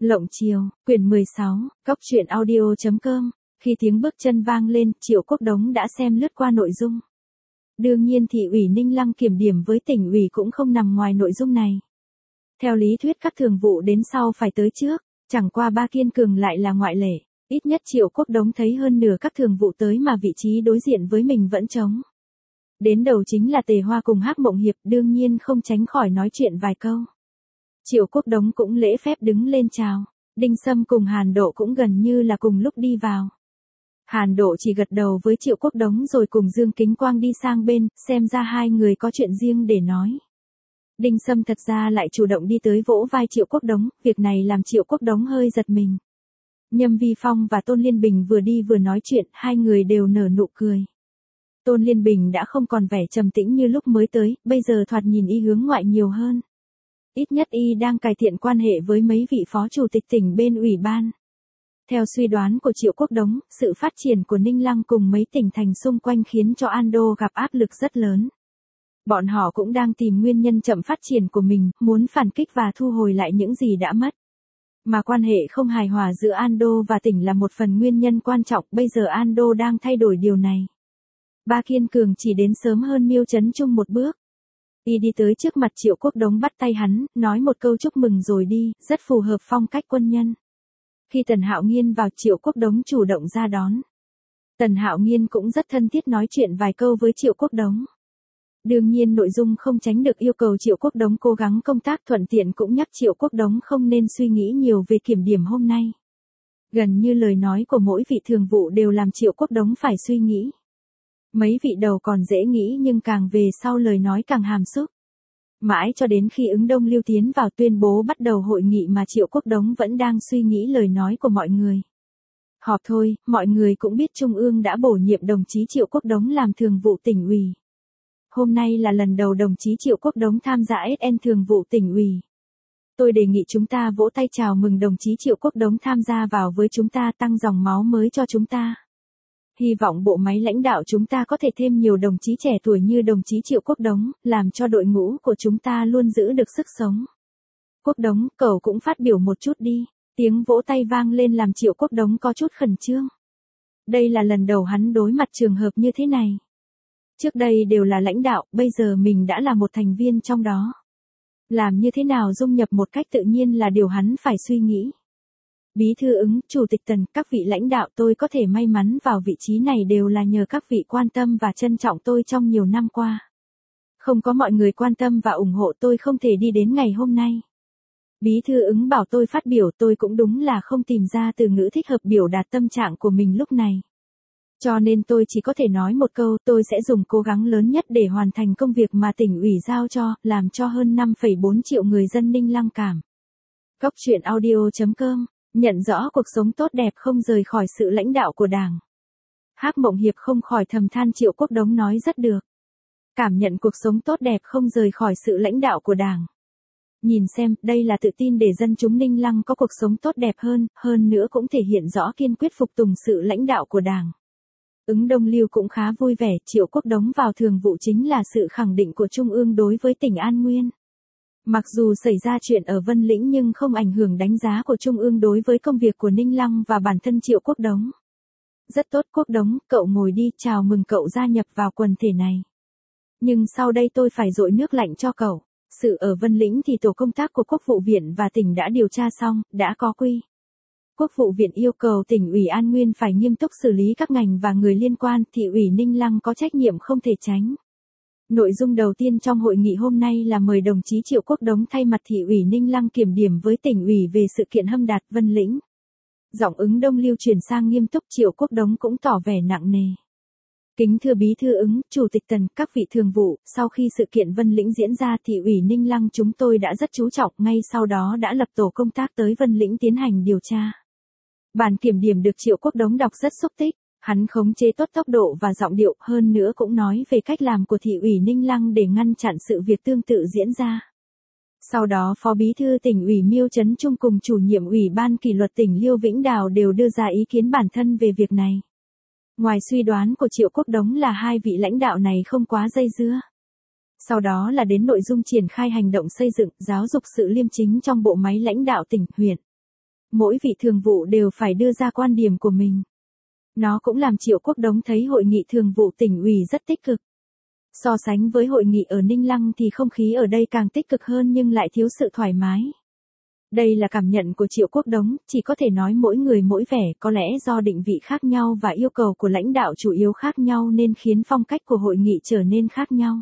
Lộng Chiều, quyển 16, Cốc truyện audio.com. Khi tiếng bước chân vang lên, Triệu Quốc Đống đã xem lướt qua nội dung. Đương nhiên thị ủy Ninh Lăng kiểm điểm với tỉnh ủy cũng không nằm ngoài nội dung này. Theo lý thuyết các thường vụ đến sau phải tới trước, chẳng qua Ba Kiên Cường lại là ngoại lệ. Ít nhất Triệu Quốc Đống thấy hơn nửa các thường vụ tới mà vị trí đối diện với mình vẫn trống. Đến đầu chính là Tề Hoa cùng Hắc Mộng Hiệp, đương nhiên không tránh khỏi nói chuyện vài câu. Triệu Quốc Đống cũng lễ phép đứng lên chào. Đinh Sâm cùng Hàn Độ cũng gần như là cùng lúc đi vào. Hàn Độ chỉ gật đầu với Triệu Quốc Đống rồi cùng Dương Kính Quang đi sang bên, xem ra hai người có chuyện riêng để nói. Đinh Sâm thật ra lại chủ động đi tới vỗ vai Triệu Quốc Đống, việc này làm Triệu Quốc Đống hơi giật mình. Nhâm Vi Phong và Tôn Liên Bình vừa đi vừa nói chuyện, hai người đều nở nụ cười. Tôn Liên Bình đã không còn vẻ trầm tĩnh như lúc mới tới, bây giờ thoạt nhìn y hướng ngoại nhiều hơn. Ít nhất y đang cải thiện quan hệ với mấy vị phó chủ tịch tỉnh bên ủy ban. Theo suy đoán của Triệu Quốc Đống, sự phát triển của Ninh Lăng cùng mấy tỉnh thành xung quanh khiến cho Ando gặp áp lực rất lớn. Bọn họ cũng đang tìm nguyên nhân chậm phát triển của mình, muốn phản kích và thu hồi lại những gì đã mất. Mà quan hệ không hài hòa giữa Ando và tỉnh là một phần nguyên nhân quan trọng, bây giờ Ando đang thay đổi điều này. Ba Kiên Cường chỉ đến sớm hơn Miêu Trấn Trung một bước. Y đi tới trước mặt Triệu Quốc Đống bắt tay hắn, nói một câu chúc mừng rồi đi, rất phù hợp phong cách quân nhân. Khi Tần Hạo Nghiên vào, Triệu Quốc Đống chủ động ra đón. Tần Hạo Nghiên cũng rất thân thiết nói chuyện vài câu với Triệu Quốc Đống. Đương nhiên nội dung không tránh được yêu cầu Triệu Quốc Đống cố gắng công tác, thuận tiện cũng nhắc Triệu Quốc Đống không nên suy nghĩ nhiều về kiểm điểm hôm nay. Gần như lời nói của mỗi vị thường vụ đều làm Triệu Quốc Đống phải suy nghĩ. Mấy vị đầu còn dễ nghĩ nhưng càng về sau lời nói càng hàm xúc. Mãi cho đến khi Ứng Đông Lưu tiến vào tuyên bố bắt đầu hội nghị mà Triệu Quốc Đống vẫn đang suy nghĩ lời nói của mọi người. Họp thôi, mọi người cũng biết Trung ương đã bổ nhiệm đồng chí Triệu Quốc Đống làm thường vụ tỉnh ủy. Hôm nay là lần đầu đồng chí Triệu Quốc Đống tham gia SN thường vụ tỉnh ủy. Tôi đề nghị chúng ta vỗ tay chào mừng đồng chí Triệu Quốc Đống tham gia vào với chúng ta, tăng dòng máu mới cho chúng ta. Hy vọng bộ máy lãnh đạo chúng ta có thể thêm nhiều đồng chí trẻ tuổi như đồng chí Triệu Quốc Đống, làm cho đội ngũ của chúng ta luôn giữ được sức sống. Quốc Đống, cậu cũng phát biểu một chút đi. Tiếng vỗ tay vang lên làm Triệu Quốc Đống có chút khẩn trương. Đây là lần đầu hắn đối mặt trường hợp như thế này. Trước đây đều là lãnh đạo, bây giờ mình đã là một thành viên trong đó. Làm như thế nào dung nhập một cách tự nhiên là điều hắn phải suy nghĩ. Bí thư Ứng, Chủ tịch Tần, các vị lãnh đạo, tôi có thể may mắn vào vị trí này đều là nhờ các vị quan tâm và trân trọng tôi trong nhiều năm qua. Không có mọi người quan tâm và ủng hộ tôi không thể đi đến ngày hôm nay. Bí thư Ứng bảo tôi phát biểu, tôi cũng đúng là không tìm ra từ ngữ thích hợp biểu đạt tâm trạng của mình lúc này. Cho nên tôi chỉ có thể nói một câu, tôi sẽ dùng cố gắng lớn nhất để hoàn thành công việc mà tỉnh ủy giao cho, làm cho hơn 5,4 triệu người dân Ninh Lăng cảm. Cốc truyện audio.com. Nhận rõ cuộc sống tốt đẹp không rời khỏi sự lãnh đạo của Đảng. Hắc Mộng Hiệp không khỏi thầm than Triệu Quốc Đống nói rất được. Cảm nhận cuộc sống tốt đẹp không rời khỏi sự lãnh đạo của Đảng. Nhìn xem, đây là tự tin để dân chúng Ninh Lăng có cuộc sống tốt đẹp hơn nữa cũng thể hiện rõ kiên quyết phục tùng sự lãnh đạo của Đảng. Ứng Đông Lưu cũng khá vui vẻ, Triệu Quốc Đống vào thường vụ chính là sự khẳng định của Trung ương đối với tỉnh An Nguyên. Mặc dù xảy ra chuyện ở Vân Lĩnh nhưng không ảnh hưởng đánh giá của Trung ương đối với công việc của Ninh Lăng và bản thân Triệu Quốc Đống. Rất tốt Quốc Đống, cậu ngồi đi, chào mừng cậu gia nhập vào quần thể này. Nhưng sau đây tôi phải dội nước lạnh cho cậu. Sự ở Vân Lĩnh thì tổ công tác của Quốc vụ viện và tỉnh đã điều tra xong, đã có quy. Quốc vụ viện yêu cầu tỉnh ủy An Nguyên phải nghiêm túc xử lý các ngành và người liên quan, thị ủy Ninh Lăng có trách nhiệm không thể tránh. Nội dung đầu tiên trong hội nghị hôm nay là mời đồng chí Triệu Quốc Đống thay mặt thị ủy Ninh Lăng kiểm điểm với tỉnh ủy về sự kiện Hâm Đạt Vân Lĩnh. Giọng Ứng Đông Lưu chuyển sang nghiêm túc, Triệu Quốc Đống cũng tỏ vẻ nặng nề. Kính thưa Bí thư Ứng, Chủ tịch Tần, các vị thường vụ, sau khi sự kiện Vân Lĩnh diễn ra thị ủy Ninh Lăng chúng tôi đã rất chú trọng, ngay sau đó đã lập tổ công tác tới Vân Lĩnh tiến hành điều tra. Bản kiểm điểm được Triệu Quốc Đống đọc rất xúc tích. Hắn khống chế tốt tốc độ và giọng điệu, hơn nữa cũng nói về cách làm của thị ủy Ninh Lăng để ngăn chặn sự việc tương tự diễn ra. Sau đó Phó Bí thư tỉnh ủy Miêu Trấn Trung cùng chủ nhiệm Ủy ban kỷ luật tỉnh Liêu Vĩnh Đào đều đưa ra ý kiến bản thân về việc này. Ngoài suy đoán của Triệu Quốc Đống là hai vị lãnh đạo này không quá dây dưa. Sau đó là đến nội dung triển khai hành động xây dựng, giáo dục sự liêm chính trong bộ máy lãnh đạo tỉnh, huyện. Mỗi vị thường vụ đều phải đưa ra quan điểm của mình. Nó cũng làm Triệu Quốc Đống thấy hội nghị thường vụ tỉnh ủy rất tích cực. So sánh với hội nghị ở Ninh Lăng thì không khí ở đây càng tích cực hơn nhưng lại thiếu sự thoải mái. Đây là cảm nhận của Triệu Quốc Đống, chỉ có thể nói mỗi người mỗi vẻ, có lẽ do định vị khác nhau và yêu cầu của lãnh đạo chủ yếu khác nhau nên khiến phong cách của hội nghị trở nên khác nhau.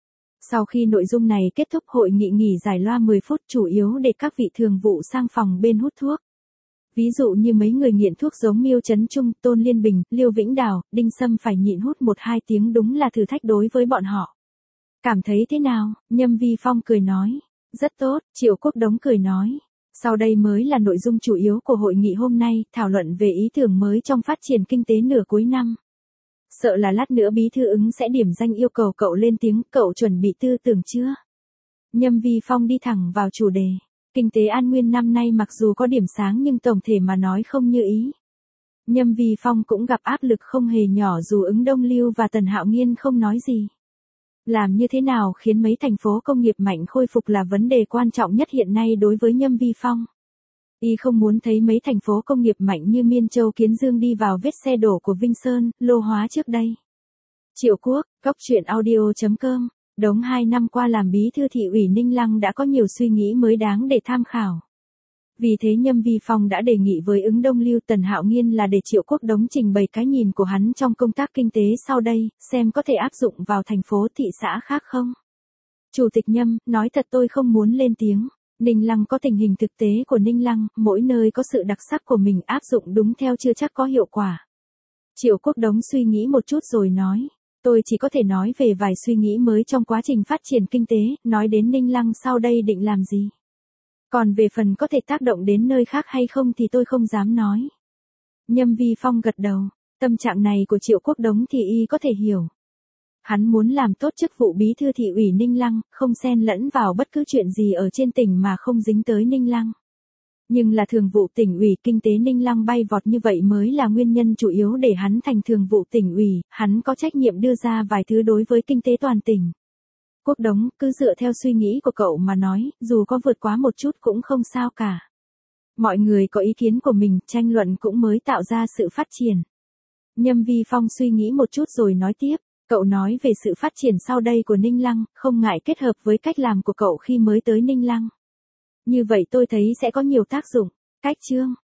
Sau khi nội dung này kết thúc, hội nghị nghỉ giải loa 10 phút, chủ yếu để các vị thường vụ sang phòng bên hút thuốc. Ví dụ như mấy người nghiện thuốc giống Miêu Trấn Trung, Tôn Liên Bình, Liêu Vĩnh Đào, Đinh Sâm phải nhịn hút 1-2 tiếng, đúng là thử thách đối với bọn họ. Cảm thấy thế nào? Nhâm Vi Phong cười nói. Rất tốt, Triệu Quốc Đống cười nói. Sau đây mới là nội dung chủ yếu của hội nghị hôm nay, thảo luận về ý tưởng mới trong phát triển kinh tế nửa cuối năm. Sợ là lát nữa bí thư Ứng sẽ điểm danh yêu cầu cậu lên tiếng, cậu chuẩn bị tư tưởng chưa? Nhâm Vi Phong đi thẳng vào chủ đề. Kinh tế An Nguyên năm nay mặc dù có điểm sáng nhưng tổng thể mà nói không như ý. Nhâm Vi Phong cũng gặp áp lực không hề nhỏ dù Ứng Đông Lưu và Tần Hạo Nghiên không nói gì. Làm như thế nào khiến mấy thành phố công nghiệp mạnh khôi phục là vấn đề quan trọng nhất hiện nay đối với Nhâm Vi Phong. Y không muốn thấy mấy thành phố công nghiệp mạnh như Miên Châu Kiến Dương đi vào vết xe đổ của Vinh Sơn, Lô Hóa trước đây. Triệu Quốc, Góc Chuyện Audio.com. Đống 2 năm qua làm bí thư thị ủy Ninh Lăng đã có nhiều suy nghĩ mới đáng để tham khảo. Vì thế Nhâm Vi Phong đã đề nghị với Ứng Đông Lưu, Tần Hạo Nghiên là để Triệu Quốc Đống trình bày cái nhìn của hắn trong công tác kinh tế sau đây, xem có thể áp dụng vào thành phố thị xã khác không. Chủ tịch Nhâm, nói thật tôi không muốn lên tiếng. Ninh Lăng có tình hình thực tế của Ninh Lăng, mỗi nơi có sự đặc sắc của mình, áp dụng đúng theo chưa chắc có hiệu quả. Triệu Quốc Đống suy nghĩ một chút rồi nói. Tôi chỉ có thể nói về vài suy nghĩ mới trong quá trình phát triển kinh tế, nói đến Ninh Lăng sau đây định làm gì. Còn về phần có thể tác động đến nơi khác hay không thì tôi không dám nói. Nhâm Vi Phong gật đầu, tâm trạng này của Triệu Quốc Đống thì y có thể hiểu. Hắn muốn làm tốt chức vụ bí thư thị ủy Ninh Lăng, không xen lẫn vào bất cứ chuyện gì ở trên tỉnh mà không dính tới Ninh Lăng. Nhưng là thường vụ tỉnh ủy, kinh tế Ninh Lăng bay vọt như vậy mới là nguyên nhân chủ yếu để hắn thành thường vụ tỉnh ủy, hắn có trách nhiệm đưa ra vài thứ đối với kinh tế toàn tỉnh. Quốc Đống, cứ dựa theo suy nghĩ của cậu mà nói, dù có vượt quá một chút cũng không sao cả. Mọi người có ý kiến của mình, tranh luận cũng mới tạo ra sự phát triển. Nhâm Vi Phong suy nghĩ một chút rồi nói tiếp, cậu nói về sự phát triển sau đây của Ninh Lăng, không ngại kết hợp với cách làm của cậu khi mới tới Ninh Lăng. Như vậy tôi thấy sẽ có nhiều tác dụng. Cách chương,